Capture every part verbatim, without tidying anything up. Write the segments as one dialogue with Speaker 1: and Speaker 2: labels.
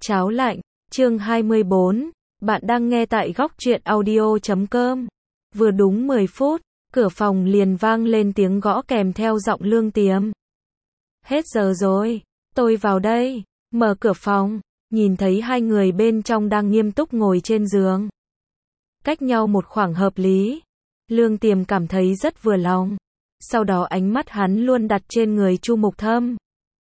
Speaker 1: Cháo lạnh, chương hai mươi bốn, bạn đang nghe tại góc truyện audio chấm com. Vừa đúng mười phút, cửa phòng liền vang lên tiếng gõ kèm theo giọng Lương Tiềm. Hết giờ rồi, tôi vào đây, mở cửa phòng, nhìn thấy hai người bên trong đang nghiêm túc ngồi trên giường. Cách nhau một khoảng hợp lý, Lương Tiềm cảm thấy rất vừa lòng. Sau đó ánh mắt hắn luôn đặt trên người Chu Mục Thâm.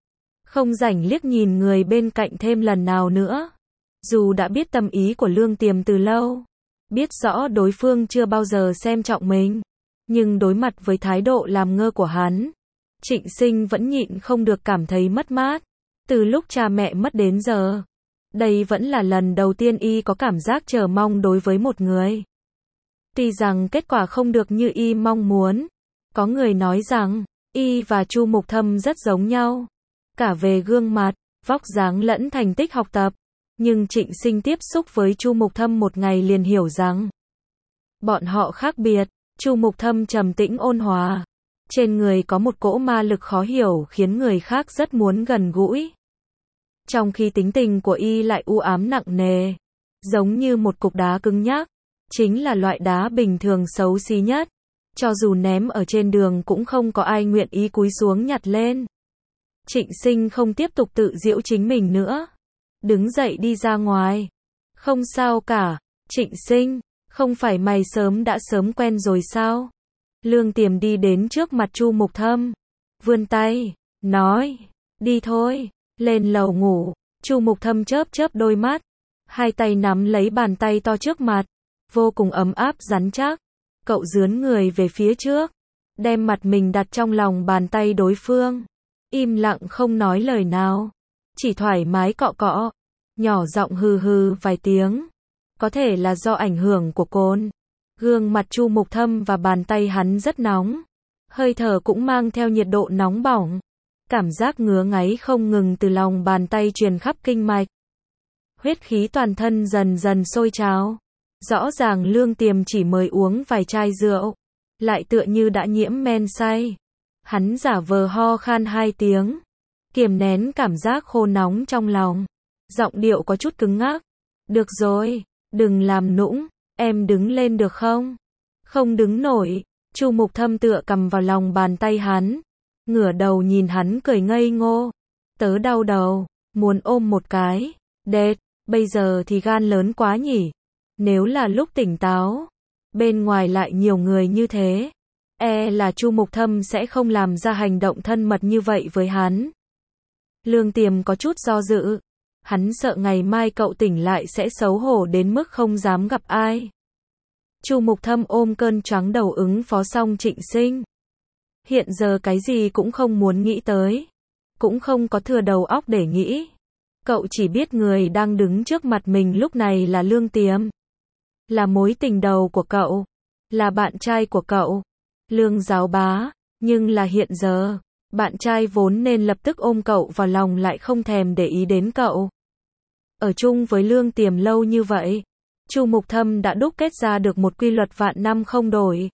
Speaker 1: Không rảnh liếc nhìn người bên cạnh thêm lần nào nữa. Dù đã biết tâm ý của Lương Tiềm từ lâu, biết rõ đối phương chưa bao giờ xem trọng mình, nhưng đối mặt với thái độ làm ngơ của hắn, Trịnh Sinh vẫn nhịn không được cảm thấy mất mát. Từ lúc cha mẹ mất đến giờ, đây vẫn là lần đầu tiên y có cảm giác chờ mong đối với một người. Tuy rằng kết quả không được như y mong muốn, có người nói rằng y và Chu Mục Thâm rất giống nhau, cả về gương mặt, vóc dáng lẫn thành tích học tập. Nhưng Trịnh Sinh tiếp xúc với Chu Mục Thâm một ngày liền hiểu rằng bọn họ khác biệt. Chu Mục Thâm trầm tĩnh ôn hòa, trên người có một cỗ ma lực khó hiểu khiến người khác rất muốn gần gũi. Trong khi tính tình của y lại u ám nặng nề, giống như một cục đá cứng nhắc, chính là loại đá bình thường xấu xí nhất, cho dù ném ở trên đường cũng không có ai nguyện ý cúi xuống nhặt lên. Trịnh Sinh không tiếp tục tự giễu chính mình nữa, đứng dậy đi ra ngoài. Không sao cả, Trịnh Sinh, không phải mày sớm đã sớm quen rồi sao? Lương Tiềm đi đến trước mặt Chu Mục Thâm, vươn tay, nói, đi thôi, lên lầu ngủ. Chu Mục Thâm chớp chớp đôi mắt, hai tay nắm lấy bàn tay to trước mặt, vô cùng ấm áp rắn chắc. Cậu dướn người về phía trước, đem mặt mình đặt trong lòng bàn tay đối phương, im lặng không nói lời nào, chỉ thoải mái cọ cọ, nhỏ giọng hừ hừ vài tiếng. Có thể là do ảnh hưởng của cồn, gương mặt Chu Mục Thâm và bàn tay hắn rất nóng, hơi thở cũng mang theo nhiệt độ nóng bỏng, cảm giác ngứa ngáy không ngừng từ lòng bàn tay truyền khắp kinh mạch. Huyết khí toàn thân dần dần sôi trào. Rõ ràng Lương Tiềm chỉ mới uống vài chai rượu, lại tựa như đã nhiễm men say. Hắn giả vờ ho khan hai tiếng, kiềm nén cảm giác khô nóng trong lòng, giọng điệu có chút cứng ngắc. Được rồi, đừng làm nũng, em đứng lên được không? Không đứng nổi. Chu Mục Thâm tựa cầm vào lòng bàn tay hắn, ngửa đầu nhìn hắn cười ngây ngô. Tớ đau đầu, muốn ôm một cái. Đệt, bây giờ thì gan lớn quá nhỉ. Nếu là lúc tỉnh táo, bên ngoài lại nhiều người như thế, e là Chu Mục Thâm sẽ không làm ra hành động thân mật như vậy với hắn. Lương Tiềm có chút do dự, hắn sợ ngày mai cậu tỉnh lại sẽ xấu hổ đến mức không dám gặp ai. Chu Mục Thâm ôm cơn choáng đầu ứng phó xong Trịnh Sinh. Hiện giờ cái gì cũng không muốn nghĩ tới, cũng không có thừa đầu óc để nghĩ. Cậu chỉ biết người đang đứng trước mặt mình lúc này là Lương Tiềm, là mối tình đầu của cậu, là bạn trai của cậu, Lương Giáo Bá. Nhưng là hiện giờ, bạn trai vốn nên lập tức ôm cậu vào lòng lại không thèm để ý đến cậu. Ở chung với Lương Tiềm lâu như vậy, Chu Mục Thâm đã đúc kết ra được một quy luật vạn năm không đổi.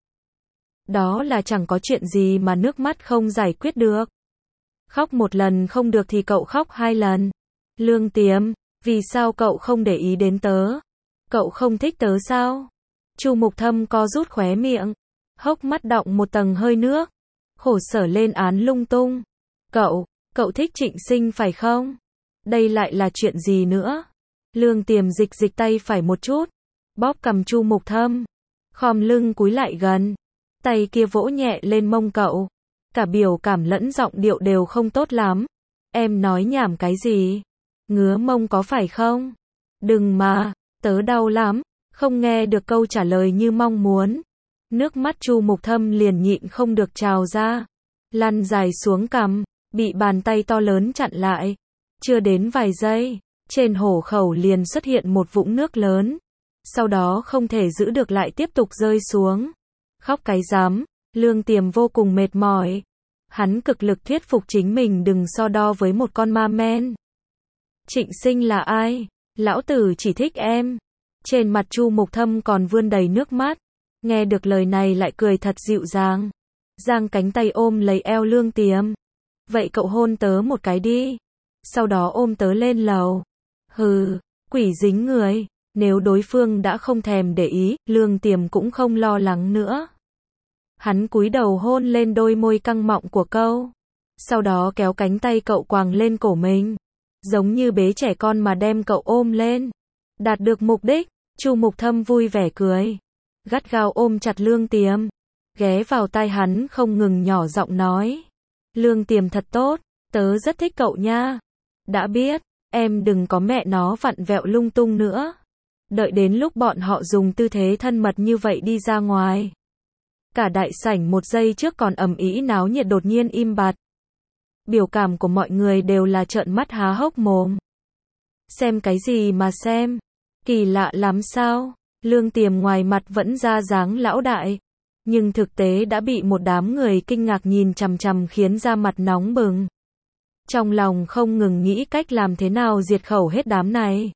Speaker 1: Đó là chẳng có chuyện gì mà nước mắt không giải quyết được. Khóc một lần không được thì cậu khóc hai lần. Lương Tiềm, vì sao cậu không để ý đến tớ? Cậu không thích tớ sao? Chu Mục Thâm co rút khóe miệng, hốc mắt đọng một tầng hơi nước, khổ sở lên án lung tung. Cậu, cậu thích Trịnh Sinh phải không? Đây lại là chuyện gì nữa? Lương Tiềm dịch dịch tay phải một chút, bóp cằm Chu Mục Thâm, khom lưng cúi lại gần, tay kia vỗ nhẹ lên mông cậu, cả biểu cảm lẫn giọng điệu đều không tốt lắm. Em nói nhảm cái gì? Ngứa mông có phải không? Đừng mà, tớ đau lắm. Không nghe được câu trả lời như mong muốn, nước mắt Chu Mục Thâm liền nhịn không được trào ra, lăn dài xuống cằm, bị bàn tay to lớn chặn lại. Chưa đến vài giây, trên hổ khẩu liền xuất hiện một vũng nước lớn, sau đó không thể giữ được lại tiếp tục rơi xuống. Khóc cái rắm. Lương Tiềm vô cùng mệt mỏi, hắn cực lực thuyết phục chính mình đừng so đo với một con ma men. Trịnh Sinh là ai? Lão tử chỉ thích em. Trên mặt Chu Mục Thâm còn vươn đầy nước mắt, nghe được lời này lại cười thật dịu dàng, giang cánh tay ôm lấy eo Lương Tiềm. Vậy cậu hôn tớ một cái đi, sau đó ôm tớ lên lầu. Hừ, quỷ dính người. Nếu đối phương đã không thèm để ý, Lương Tiềm cũng không lo lắng nữa. Hắn cúi đầu hôn lên đôi môi căng mọng của cậu. Sau đó kéo cánh tay cậu quàng lên cổ mình. Giống như bế trẻ con mà đem cậu ôm lên. Đạt được mục đích, Chu Mục Thâm vui vẻ cười. Gắt gao ôm chặt Lương Tiềm. Ghé vào tai hắn không ngừng nhỏ giọng nói. Lương Tiềm thật tốt, tớ rất thích cậu nha. Đã biết, em đừng có mẹ nó vặn vẹo lung tung nữa. Đợi đến lúc bọn họ dùng tư thế thân mật như vậy đi ra ngoài. Cả đại sảnh một giây trước còn ầm ĩ náo nhiệt đột nhiên im bặt. Biểu cảm của mọi người đều là trợn mắt há hốc mồm. Xem cái gì mà xem? Kỳ lạ lắm sao? Lương Tiềm ngoài mặt vẫn ra dáng lão đại. Nhưng thực tế đã bị một đám người kinh ngạc nhìn chằm chằm khiến da mặt nóng bừng. Trong lòng không ngừng nghĩ cách làm thế nào diệt khẩu hết đám này.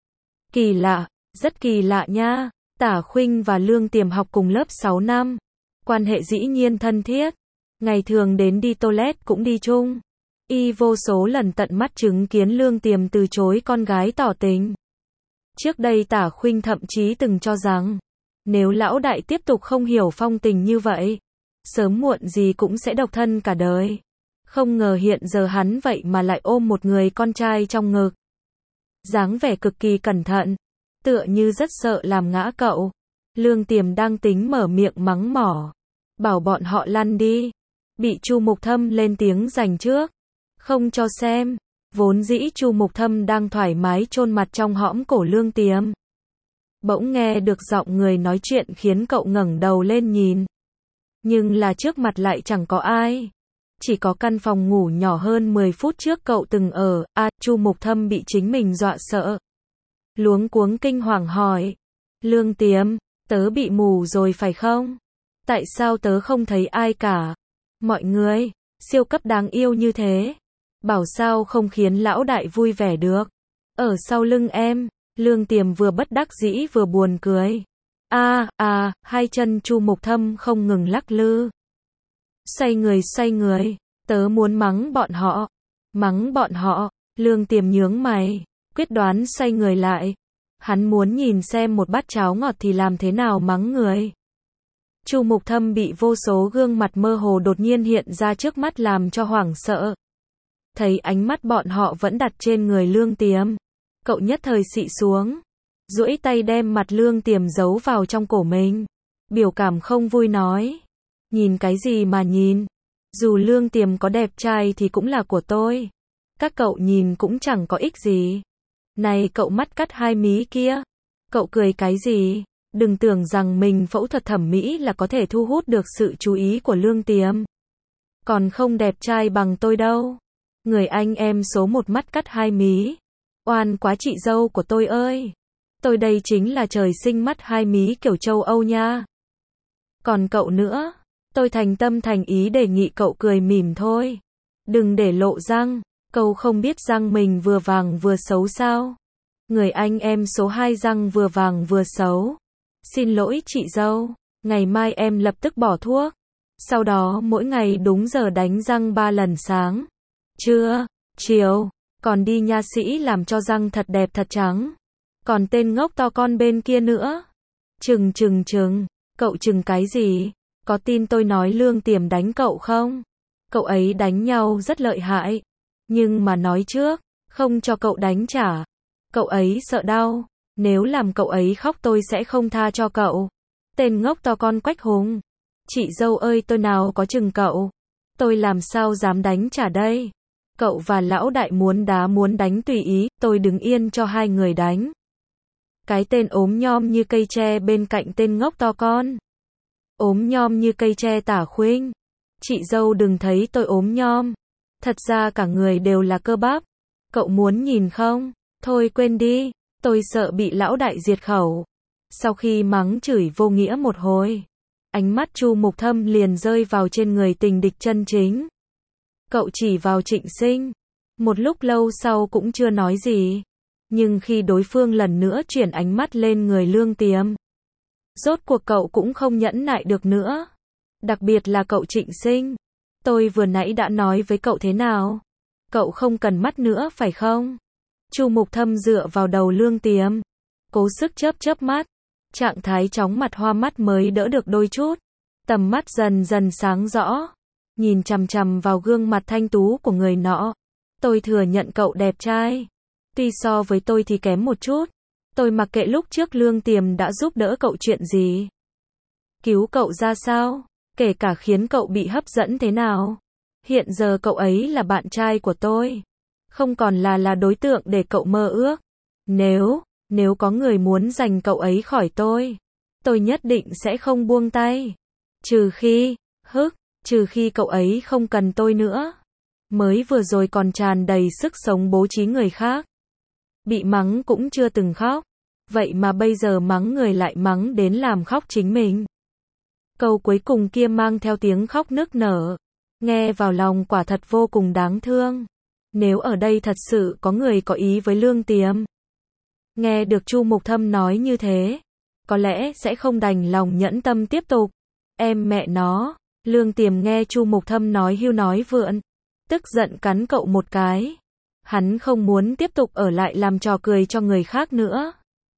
Speaker 1: Kỳ lạ, rất kỳ lạ nha. Tả Khuynh và Lương Tiềm học cùng lớp sáu năm. Quan hệ dĩ nhiên thân thiết. Ngày thường đến đi toilet cũng đi chung. Y vô số lần tận mắt chứng kiến Lương Tiềm từ chối con gái tỏ tình. Trước đây Tả Khuynh thậm chí từng cho rằng, nếu lão đại tiếp tục không hiểu phong tình như vậy, sớm muộn gì cũng sẽ độc thân cả đời. Không ngờ hiện giờ hắn vậy mà lại ôm một người con trai trong ngực. Dáng vẻ cực kỳ cẩn thận, tựa như rất sợ làm ngã cậu. Lương Tiềm đang tính mở miệng mắng mỏ, bảo bọn họ lăn đi. Bị Chu Mục Thâm lên tiếng giành trước. Không cho xem. Vốn dĩ Chu Mục Thâm đang thoải mái chôn mặt trong hõm cổ Lương Tiềm. Bỗng nghe được giọng người nói chuyện khiến cậu ngẩng đầu lên nhìn. Nhưng là trước mặt lại chẳng có ai. Chỉ có căn phòng ngủ nhỏ hơn mười phút trước cậu từng ở. À, Chu Mục Thâm bị chính mình dọa sợ. Luống cuống kinh hoàng hỏi. Lương Tiềm, tớ bị mù rồi phải không? Tại sao tớ không thấy ai cả? Mọi người, siêu cấp đáng yêu như thế. Bảo sao không khiến lão đại vui vẻ được. Ở sau lưng em, Lương Tiềm vừa bất đắc dĩ vừa buồn cười. A a, hai chân Chu Mục Thâm không ngừng lắc lư. Xoay người xoay người, tớ muốn mắng bọn họ. Mắng bọn họ, Lương Tiềm nhướng mày, quyết đoán xoay người lại. Hắn muốn nhìn xem một bát cháo ngọt thì làm thế nào mắng người. Chu Mục Thâm bị vô số gương mặt mơ hồ đột nhiên hiện ra trước mắt làm cho hoảng sợ. Thấy ánh mắt bọn họ vẫn đặt trên người Lương Tiềm. Cậu nhất thời xị xuống. Duỗi tay đem mặt Lương Tiềm giấu vào trong cổ mình. Biểu cảm không vui nói. Nhìn cái gì mà nhìn. Dù Lương Tiềm có đẹp trai thì cũng là của tôi. Các cậu nhìn cũng chẳng có ích gì. Này cậu mắt cắt hai mí kia. Cậu cười cái gì? Đừng tưởng rằng mình phẫu thuật thẩm mỹ là có thể thu hút được sự chú ý của Lương Tiềm. Còn không đẹp trai bằng tôi đâu. Người anh em số một mắt cắt hai mí. Oan quá chị dâu của tôi ơi. Tôi đây chính là trời sinh mắt hai mí kiểu châu Âu nha. Còn cậu nữa, tôi thành tâm thành ý đề nghị cậu cười mỉm thôi. Đừng để lộ răng, cậu không biết răng mình vừa vàng vừa xấu sao. Người anh em số hai răng vừa vàng vừa xấu. Xin lỗi chị dâu, ngày mai em lập tức bỏ thuốc. Sau đó mỗi ngày đúng giờ đánh răng ba lần sáng. Trưa, chiều, còn đi nha sĩ làm cho răng thật đẹp thật trắng. Còn tên ngốc to con bên kia nữa. Chừng chừng chừng, cậu chừng cái gì? Có tin tôi nói Lương Tiềm đánh cậu không? Cậu ấy đánh nhau rất lợi hại. Nhưng mà nói trước, không cho cậu đánh trả. Cậu ấy sợ đau. Nếu làm cậu ấy khóc tôi sẽ không tha cho cậu. Tên ngốc to con Quách Hùng. Chị dâu ơi tôi nào có chừng cậu. Tôi làm sao dám đánh trả đây? Cậu và lão đại muốn đá muốn đánh tùy ý, tôi đứng yên cho hai người đánh. Cái tên ốm nhom như cây tre bên cạnh tên ngốc to con. Ốm nhom như cây tre Tả Khuynh. Chị dâu đừng thấy tôi ốm nhom. Thật ra cả người đều là cơ bắp. Cậu muốn nhìn không? Thôi quên đi, tôi sợ bị lão đại diệt khẩu. Sau khi mắng chửi vô nghĩa một hồi, ánh mắt Chu Mục Thâm liền rơi vào trên người tình địch chân chính. Cậu chỉ vào Trịnh Sinh. Một lúc lâu sau cũng chưa nói gì. Nhưng khi đối phương lần nữa chuyển ánh mắt lên người Lương Tiềm, rốt cuộc cậu cũng không nhẫn nại được nữa. Đặc biệt là cậu Trịnh Sinh. Tôi vừa nãy đã nói với cậu thế nào? Cậu không cần mắt nữa phải không? Chu Mục Thâm dựa vào đầu Lương Tiềm, cố sức chớp chớp mắt, trạng thái chóng mặt hoa mắt mới đỡ được đôi chút, tầm mắt dần dần sáng rõ, nhìn chằm chằm vào gương mặt thanh tú của người nọ. Tôi thừa nhận cậu đẹp trai, tuy so với tôi thì kém một chút, tôi mặc kệ lúc trước Lương Tiềm đã giúp đỡ cậu chuyện gì, cứu cậu ra sao, kể cả khiến cậu bị hấp dẫn thế nào. Hiện giờ cậu ấy là bạn trai của tôi, không còn là là đối tượng để cậu mơ ước. Nếu, nếu có người muốn giành cậu ấy khỏi tôi, tôi nhất định sẽ không buông tay. Trừ khi, hức, trừ khi cậu ấy không cần tôi nữa. Mới vừa rồi còn tràn đầy sức sống bố trí người khác. Bị mắng cũng chưa từng khóc. Vậy mà bây giờ mắng người lại mắng đến làm khóc chính mình. Câu cuối cùng kia mang theo tiếng khóc nức nở. Nghe vào lòng quả thật vô cùng đáng thương. Nếu ở đây thật sự có người có ý với Lương Tiềm, nghe được Chu Mục Thâm nói như thế, có lẽ sẽ không đành lòng nhẫn tâm tiếp tục. Em mẹ nó, Lương Tiềm nghe Chu Mục Thâm nói hưu nói vượn, tức giận cắn cậu một cái. Hắn không muốn tiếp tục ở lại làm trò cười cho người khác nữa.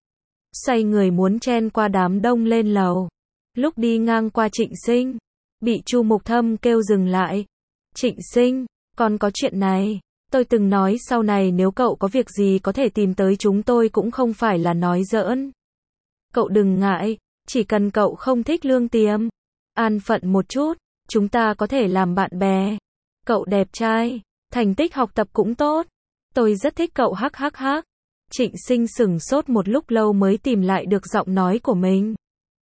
Speaker 1: Xoay người muốn chen qua đám đông lên lầu. Lúc đi ngang qua Trịnh Sinh, bị Chu Mục Thâm kêu dừng lại. Trịnh Sinh, còn có chuyện này. Tôi từng nói sau này nếu cậu có việc gì có thể tìm tới chúng tôi cũng không phải là nói giỡn. Cậu đừng ngại, chỉ cần cậu không thích Lương Tiềm, an phận một chút, chúng ta có thể làm bạn bè. Cậu đẹp trai, thành tích học tập cũng tốt. Tôi rất thích cậu hắc hắc hắc. Trịnh Sinh sửng sốt một lúc lâu mới tìm lại được giọng nói của mình.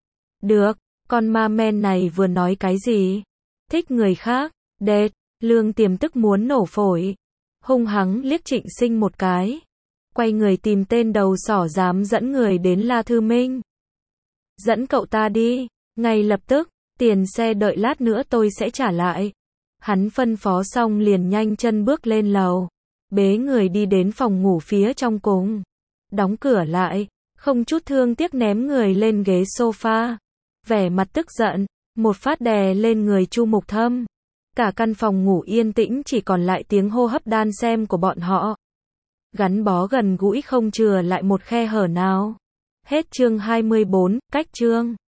Speaker 1: Được, con ma men này vừa nói cái gì? Thích người khác, đệt, Lương Tiềm tức muốn nổ phổi. Hung hăng liếc Trịnh Sinh một cái. Quay người tìm tên đầu sỏ dám dẫn người đến La Thư Minh. Dẫn cậu ta đi, ngay lập tức, tiền xe đợi lát nữa tôi sẽ trả lại. Hắn phân phó xong liền nhanh chân bước lên lầu. Bế người đi đến phòng ngủ phía trong cùng. Đóng cửa lại, không chút thương tiếc ném người lên ghế sofa. Vẻ mặt tức giận, một phát đè lên người Chu Mục Thâm. Cả căn phòng ngủ yên tĩnh chỉ còn lại tiếng hô hấp đan xem của bọn họ. Gắn bó gần gũi không chừa lại một khe hở nào. Hết chương hai mươi bốn, cách chương.